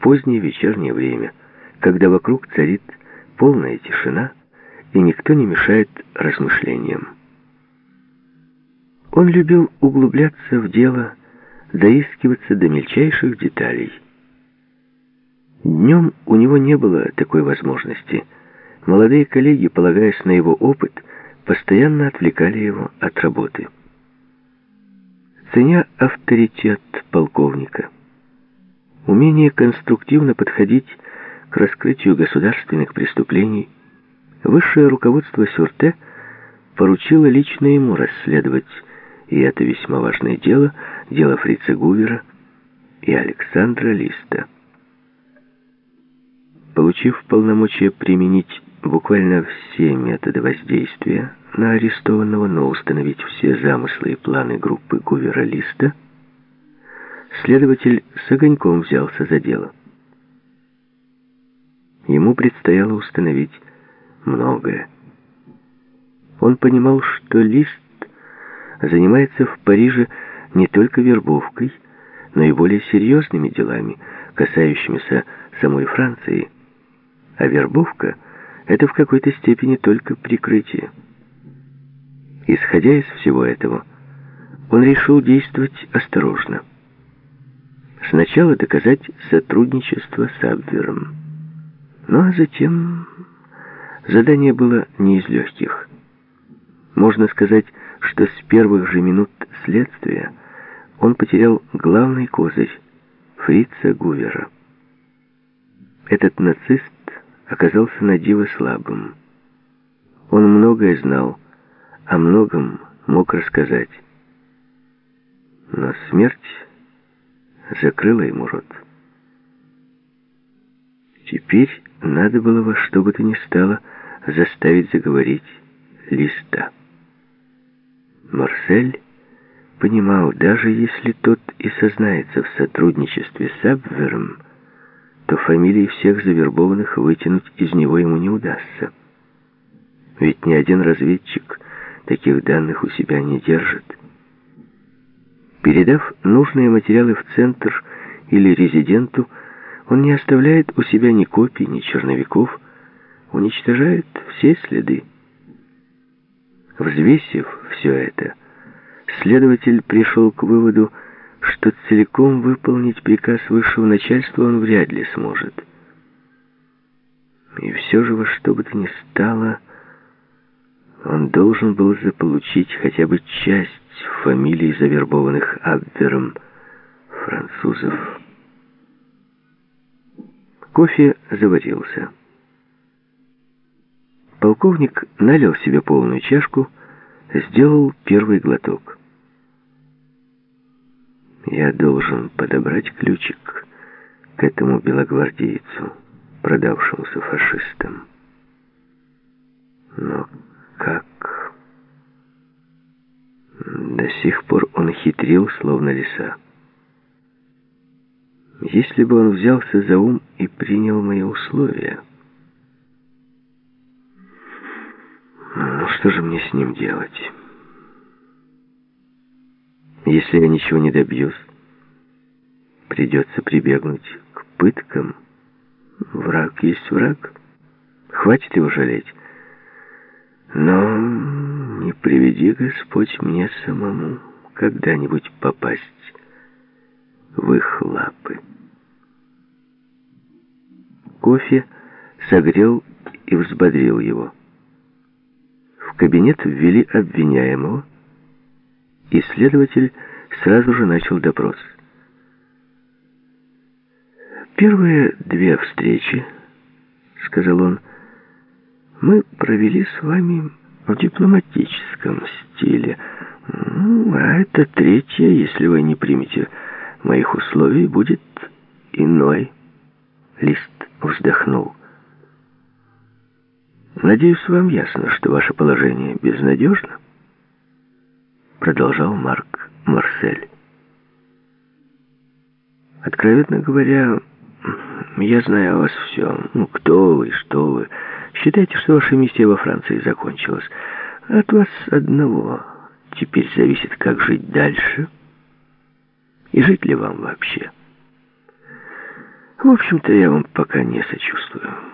позднее вечернее время, когда вокруг царит полная тишина, и никто не мешает размышлениям. Он любил углубляться в дело, доискиваться до мельчайших деталей. Днем у него не было такой возможности. Молодые коллеги, полагаясь на его опыт, постоянно отвлекали его от работы. Ценя авторитет полковника, умение конструктивно подходить к раскрытию государственных преступлений, высшее руководство Сюрте поручило лично ему расследовать и это весьма важное дело, дело Фрица Гувера и Александра Листа. Получив полномочия применить буквально все методы воздействия на арестованного, но установить все замыслы и планы группы Гувера-Листа, следователь с огоньком взялся за дело. Ему предстояло установить многое. Он понимал, что Лист занимается в Париже не только вербовкой, но и более серьезными делами, касающимися самой Франции. А вербовка — это в какой-то степени только прикрытие. Исходя из всего этого, он решил действовать осторожно. Сначала доказать сотрудничество с Абвером. Ну а затем задание было не из легких. Можно сказать, что с первых же минут следствия он потерял главный козырь — Фрица Гувера. Этот нацист оказался на диво слабым. Он многое знал, о многом мог рассказать. Но смерть закрыла ему рот. Теперь надо было во что бы то ни стало заставить заговорить Листа. Марсель понимал, даже если тот и сознается в сотрудничестве с Абвером, то фамилии всех завербованных вытянуть из него ему не удастся. Ведь ни один разведчик таких данных у себя не держит. Передав нужные материалы в центр или резиденту, он не оставляет у себя ни копий, ни черновиков, уничтожает все следы. Взвесив все это, следователь пришел к выводу, что целиком выполнить приказ высшего начальства он вряд ли сможет. И все же во что бы то ни стало, он должен был заполучить хотя бы часть фамилий, завербованных Абвером французов. Кофе заварился. Полковник налил себе полную чашку, сделал первый глоток. «Я должен подобрать ключик к этому белогвардейцу, продавшемуся фашистам. Но как? До сих пор он хитрил, словно лиса. Если бы он взялся за ум и принял мои условия, ну что же мне с ним делать? Если я ничего не добьюсь, придется прибегнуть к пыткам. Враг есть враг. Хватит его жалеть. Но не приведи, Господь, мне самому когда-нибудь попасть в их лапы». Кофе согрел и взбодрил его. В кабинет ввели обвиняемого, и следователь сразу же начал допрос. «Первые две встречи, — сказал он, — мы провели с вами в дипломатическом стиле. А это третья, если вы не примете моих условий, будет иной». Лист вздохнул. «Надеюсь, вам ясно, что ваше положение безнадежно?» Продолжал Марк Марсель. «Откровенно говоря, я знаю о вас все. Кто вы, что вы. Считайте, что ваша миссия во Франции закончилась. От вас одного теперь зависит, как жить дальше и жить ли вам вообще. В общем-то, я вам пока не сочувствую.